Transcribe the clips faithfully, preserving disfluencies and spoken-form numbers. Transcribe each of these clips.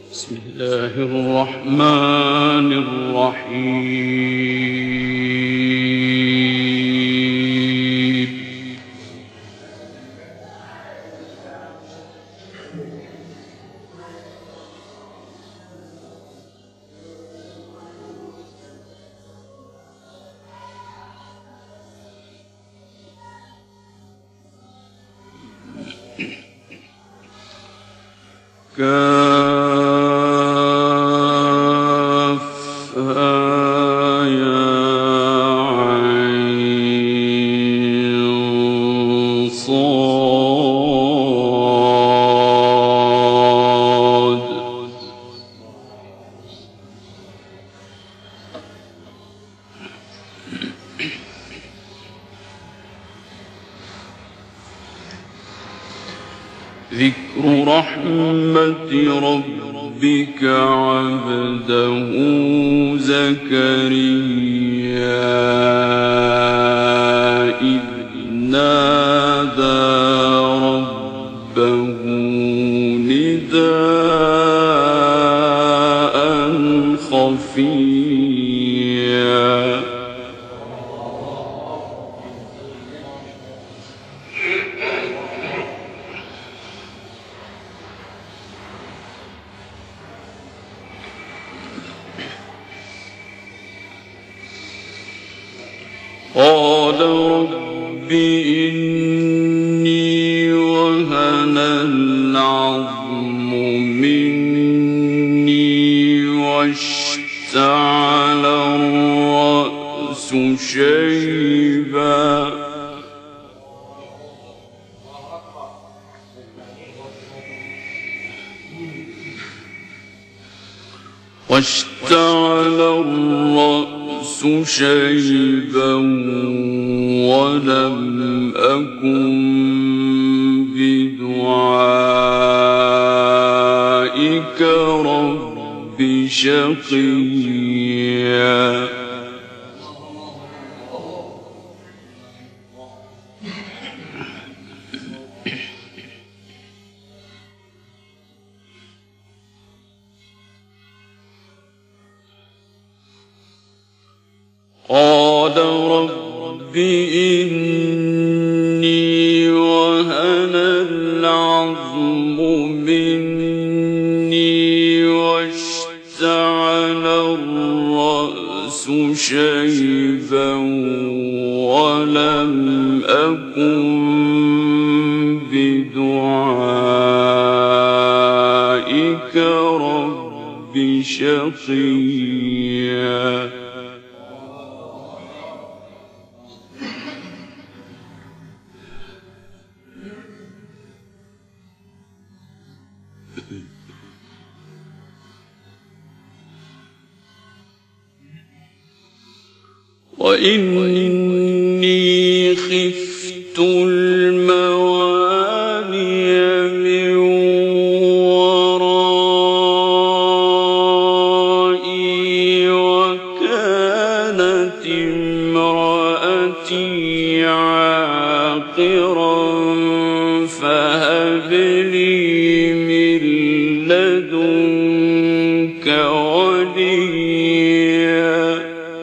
بسم الله الرحمن الرحيم. كافها يا عين صاد. ذكر رحمة ربك عبده زكريا إذ نادى ربه نداء خفيا. قال رب إني وهن العظم مني واشتعل الرأس شيبا واشتعل الرأس شيبا ولم أكن بدعائك رب شقيا. قال رب إني وهن العظم مني واشتعل الرأس شيبا ولم أكن بدعائك رب شقيا. وإني خفت الموالي من ورائي وكانت امرأتي عاقرا فهب لي من لدنك وليا.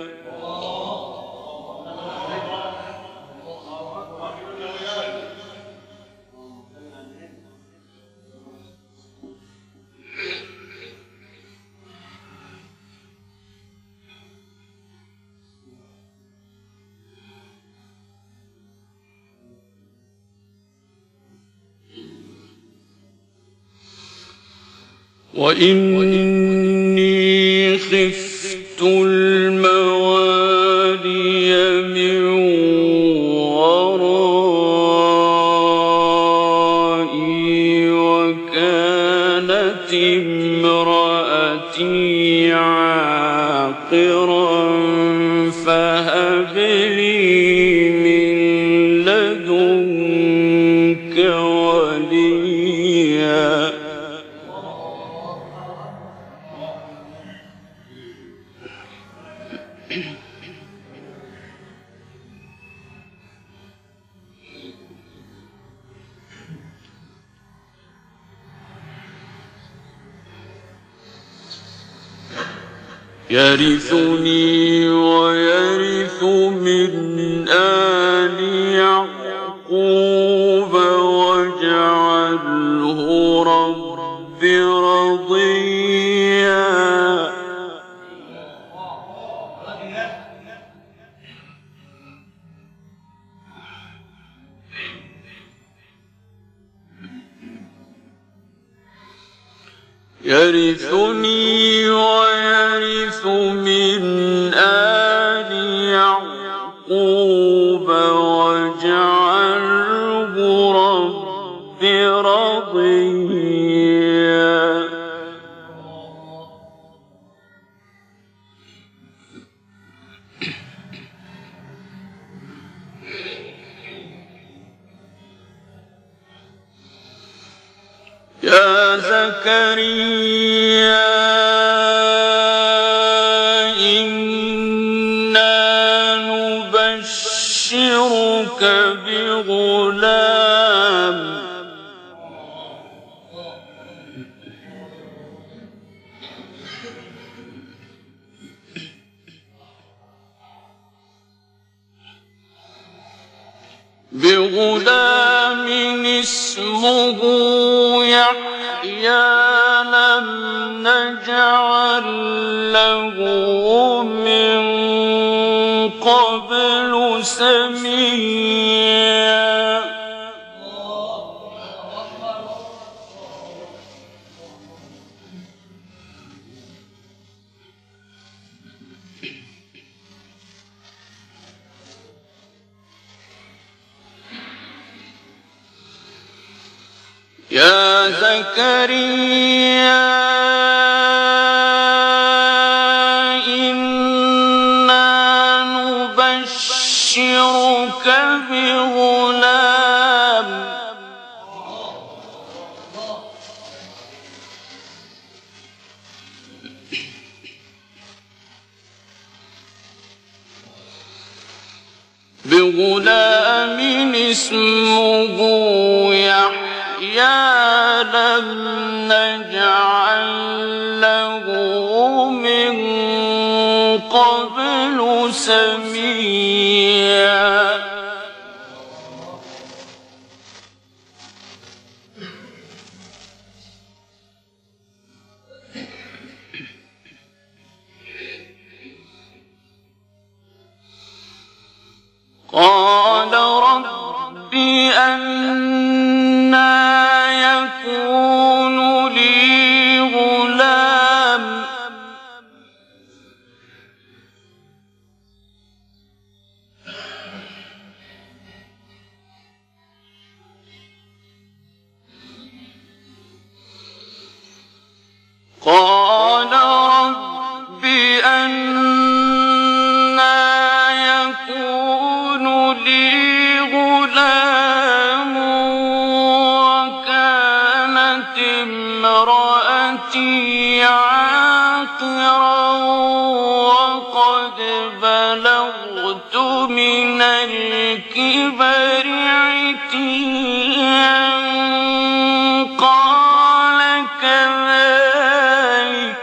وإني خفت الموالي من ورائي وكانت امرأتي عاقرا فهب لي من لدنك وليا. يرثني ويرث من آل يعقوب واجعله رب رضيا. يرثني ويرث من آل يعقوب واجعله رب رضيا. يا زكريا إنا نبشرك بغلام بغلام اسمه يحيى لم نجعل له من قبل سميا. يا زكريا إنا نبشرك بغلام بغلام اسمه يحيى لم نجعل له من قبل سميا. قال رب أنى يكون لي غلام قال رب أنى يكون لي غلام وكانت امرأتي عاقرا وقد بلغت من الكبر عتيا. قال كذلك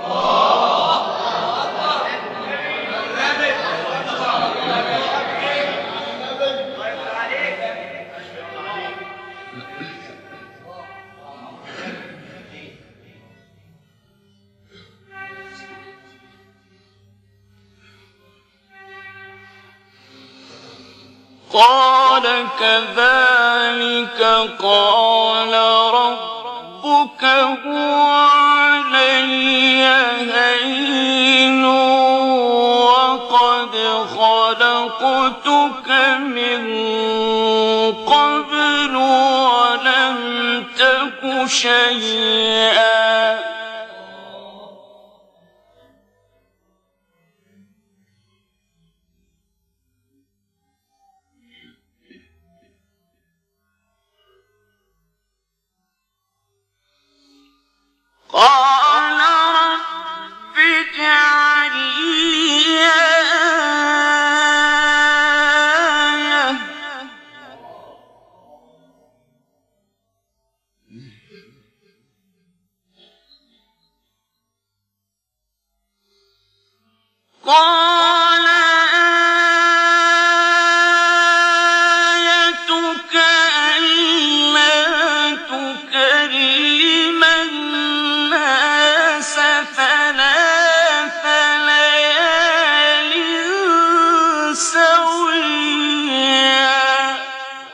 قال كذلك قال ربك هو علي هين وقد خلقتك من قبل ولم تك شيئا. قال رب اجعل لي آية قَالَ آيَتُكَ أَلَّا تُكَلِّمَ النَّاسَ ثَلَاثَ لَيَالٍ سَوِيًّا.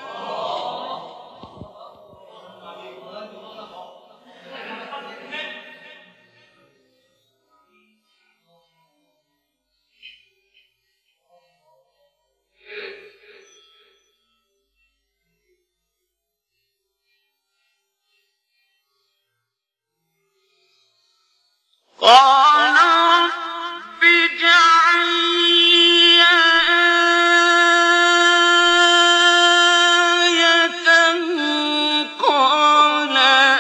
قَالَ رَبِّ اجْعَل لِّي آيَةً ۖ قَالَ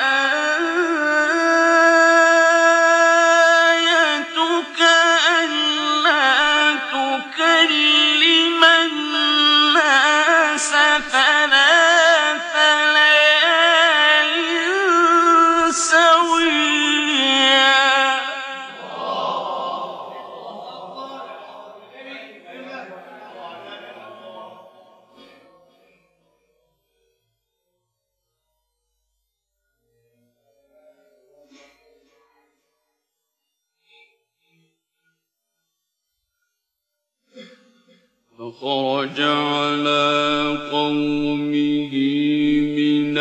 آيَتُكَ أَلَّا تُكَلِّمَ النَّاسَ ثَلَاثَ لَيَالٍ سَوِيًّا. فخرج على قومه من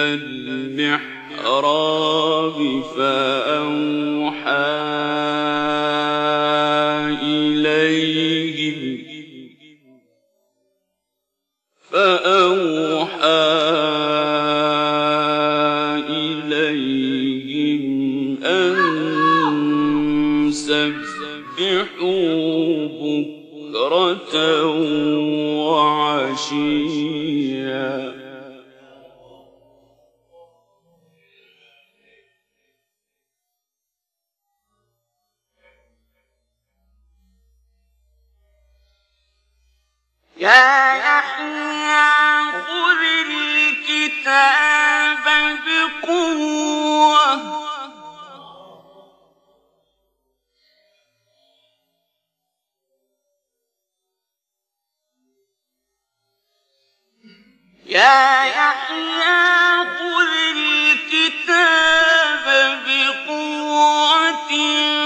المحراب فأوحى إليهم فأوحى إليهم أن سبحوا بكرة وعشيا. يا يحيى خذ الكتاب بقوة يا يحيى خذ الكتاب بقوة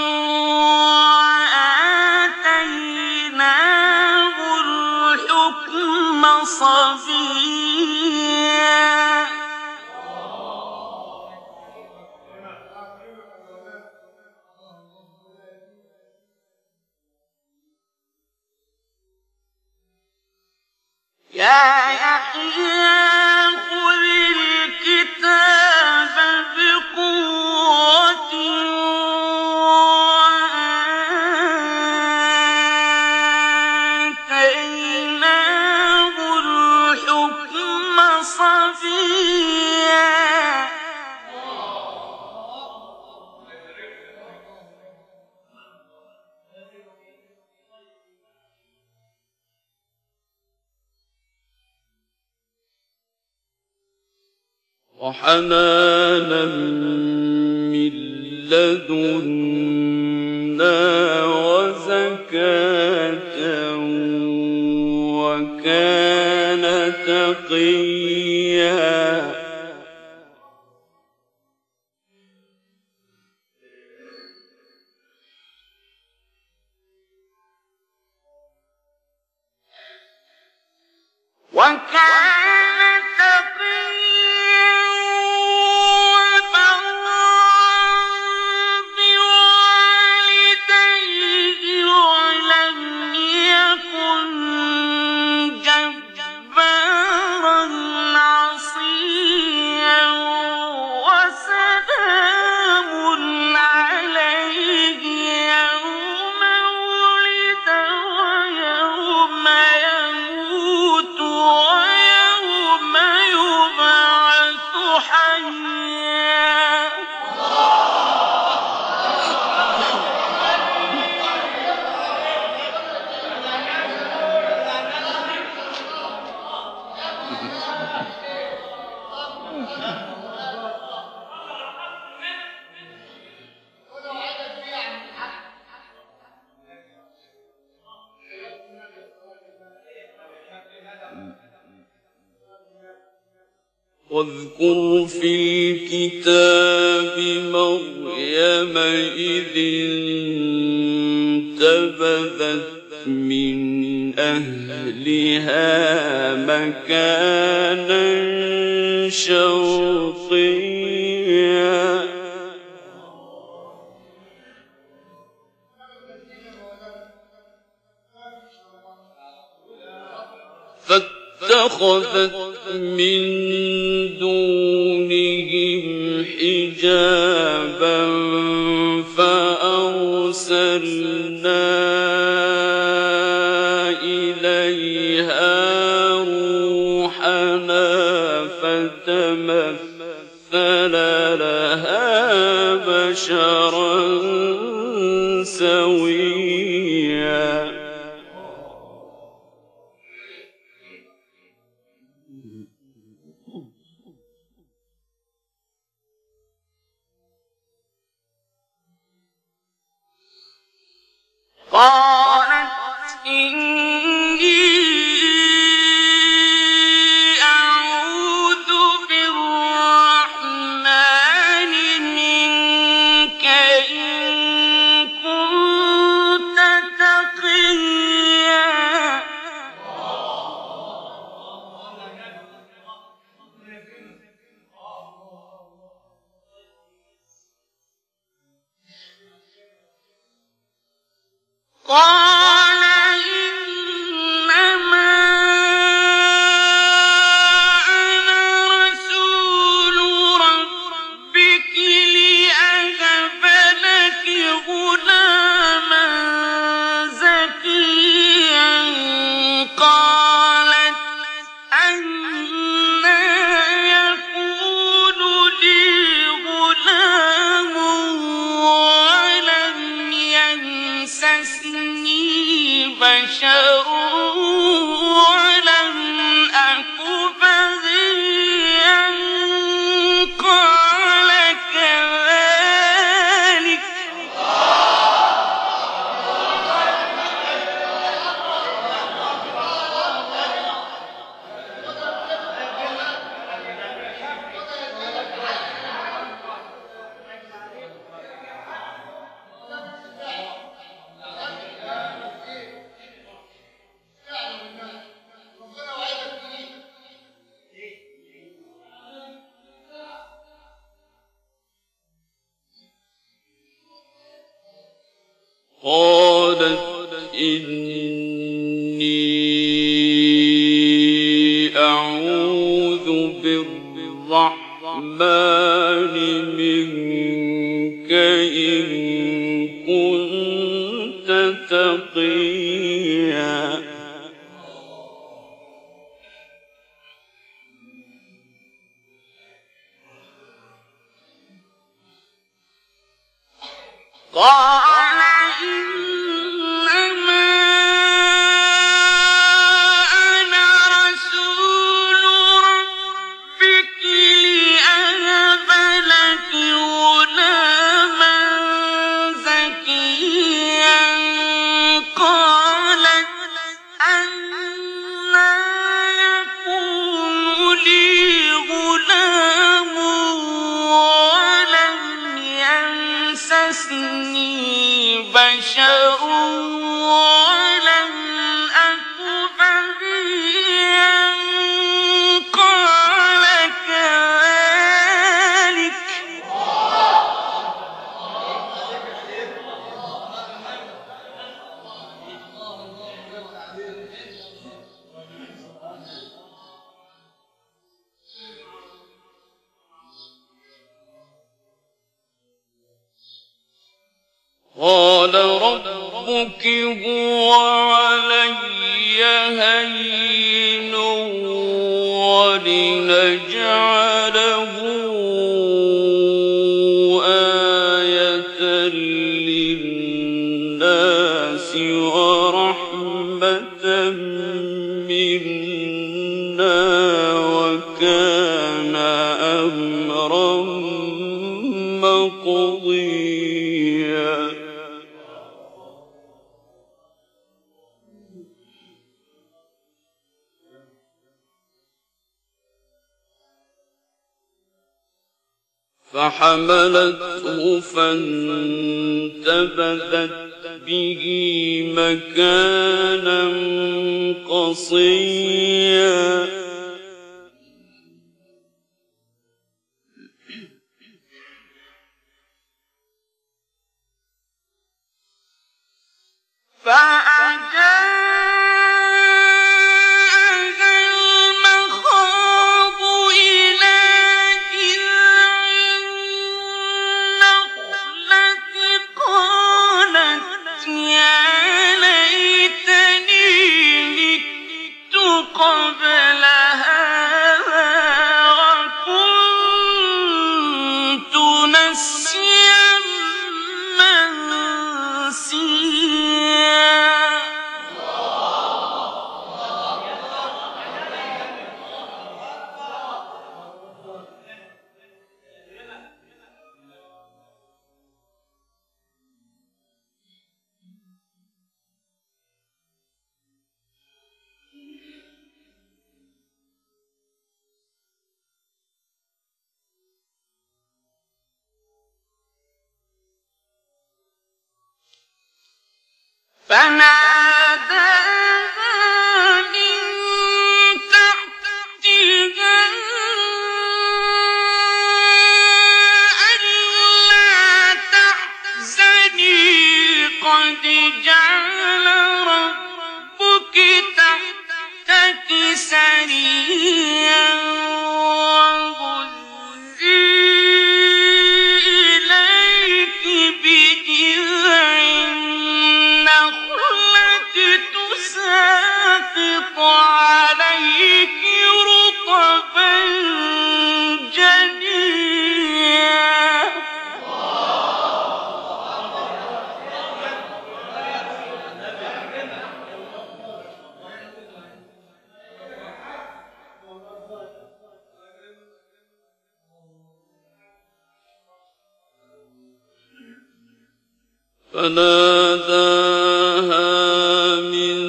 وآتيناه الحكم صبيا. يا يحيى خذ الكتاب بقوة وآتيناه الحكم صبيا. وحنانا من لدنا وزكاة وكان تقيا. وكان تقيا وبرا بوالديه ولم يكن جبارا عصيا. وسلام عليه يوم ولد ويوم يموت ويوم واذكر في الكتاب مريم إذ انتبذت من أهلها مكانا شرقيا فاتخذت من دونهم حجابا فأرسلنا إليها روحنا فتمثل لها بشرا سويا قالت إني أعوذ بالرحمن منك إن كنت تقيا قال إنما أنا رسول ربك لأهب لك غلاما زكيا قالت أنى يكون لي غلام ولم يمسسني بشر ولم أك بغيا قال كذلك قالت إني أعوذ بالرحمن منك إن كنت تقيا قال إنما أنا رسول ربك لأهب لك غلاما زكيا قالت أنى يكون لي غلام ولم يمسسني بشر ولم أك بغيا قال كذلك قال ربك هو علي هين ولنجعله آية للناس ورحمة منا وكان أمرا مقضيا فحملته فانتبذت به مكانا قصيا فناداها من تحتها ألا تحزني قد جعل ربك تحتك سريا فناداها من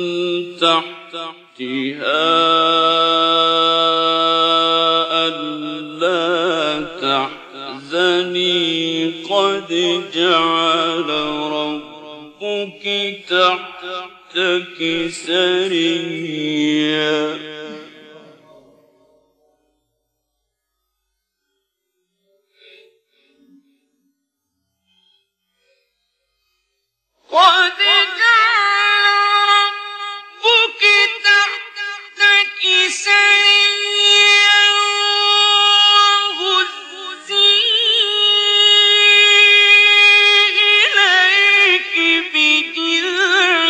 تحتها ألا تحزني قد جعل ربك تحتك سريا قد جعل ربك تحتك سريا وهزي إليك بجذع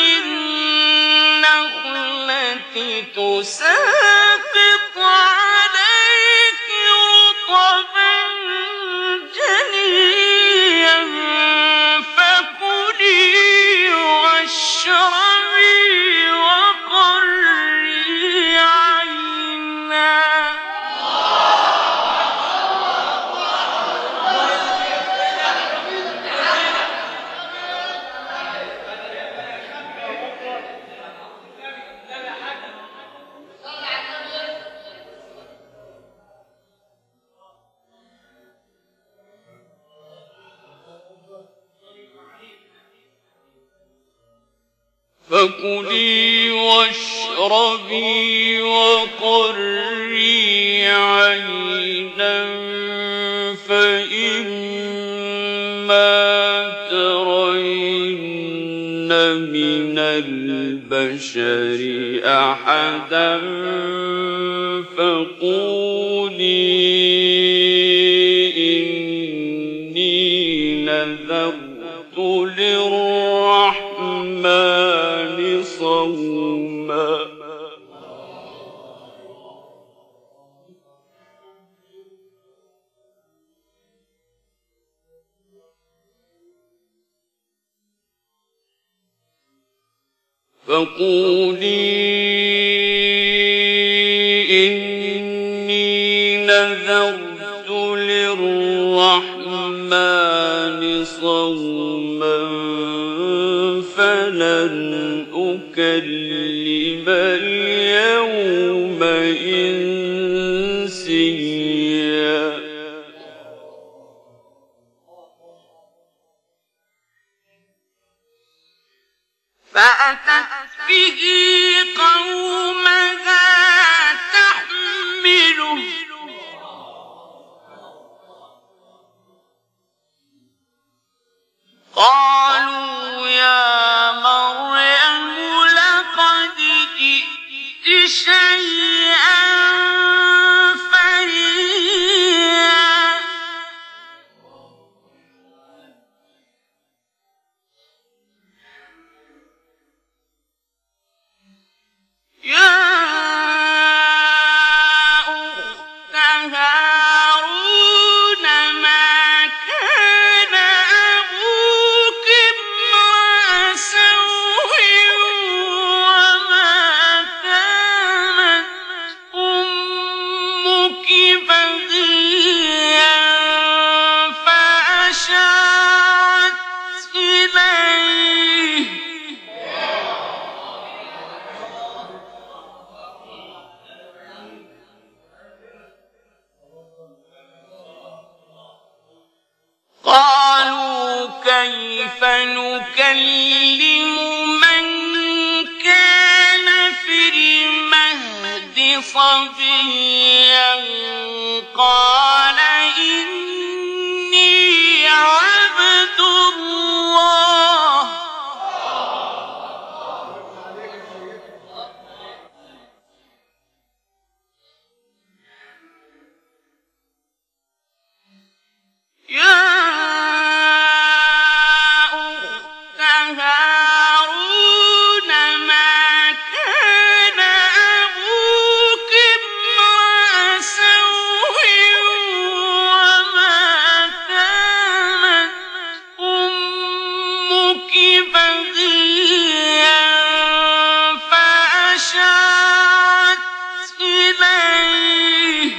النخلة تساقط عليك رطبا جنيا فكلي واشربي وقري عينا فكلي واشربي وقري عينا فإما ترين من البشر أحدا فقولي إني نذرت للرحمن صوما فقولي إني نذرت للرحمن صوما فلن أكلم اليوم إنسيا فأتت به قومها تحمله قالوا يا مريم لقد جئت شيئا فريا يا أخت هارون ما كان أبوك امرأ سوء وما كانت أمك بغيا فأشارت إليه قالوا كيف نكلم من كان في المهد صبيا قال إني عبد الله يا أخت هارون ما كان أبوك امرأ سوء وما كانت أمك بغيا فأشارت إليه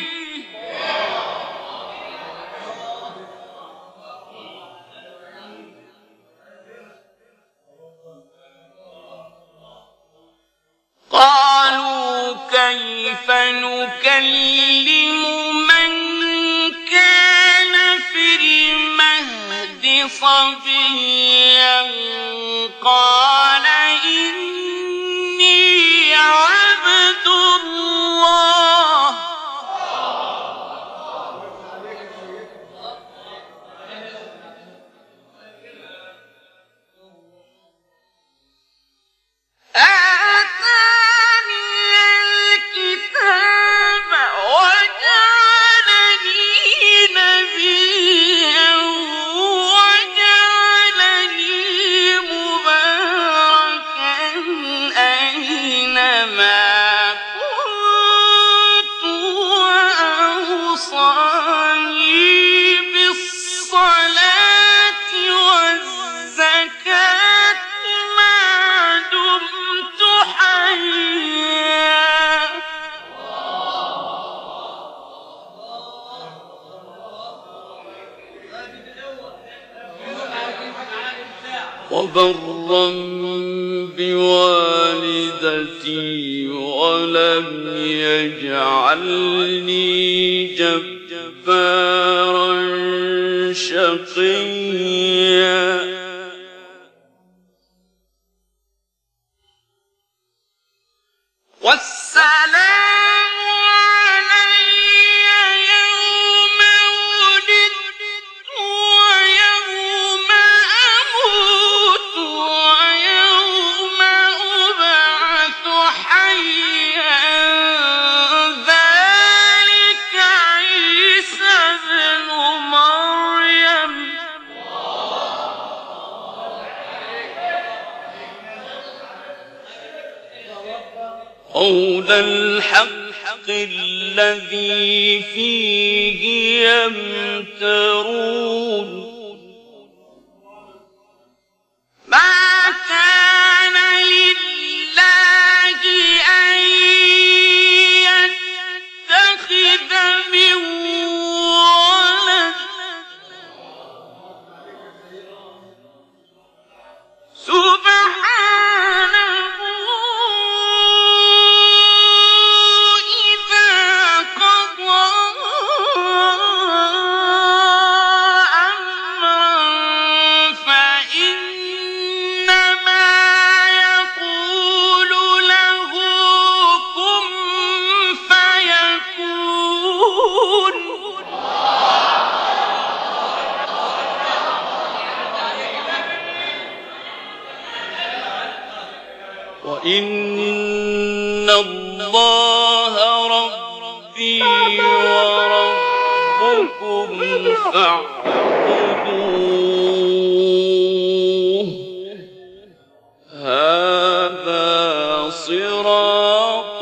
قالوا كيف نكلم من كان في المهد صبيا قال إني عبد الله آتاني الكتاب وجعلني نبيا وجعلني مباركا أينما كنت وأوصاني بالصلاة والزكاة ما دمت حيا وبرا بوالدتي ولم يجعلني جبارا شقيا والسلام علي يوم ولدت ويوم أموت ويوم أبعث حيا ذلك عيسى ابن مريم قول الحق الذي فيه يمترون ما كان لله أن يتخذ من ولد سبحانه إذا قضى إن الله ربي وربكم فاعبدوه هذا صراط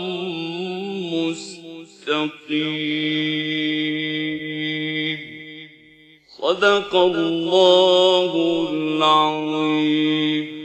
مستقيم صدق الله العظيم.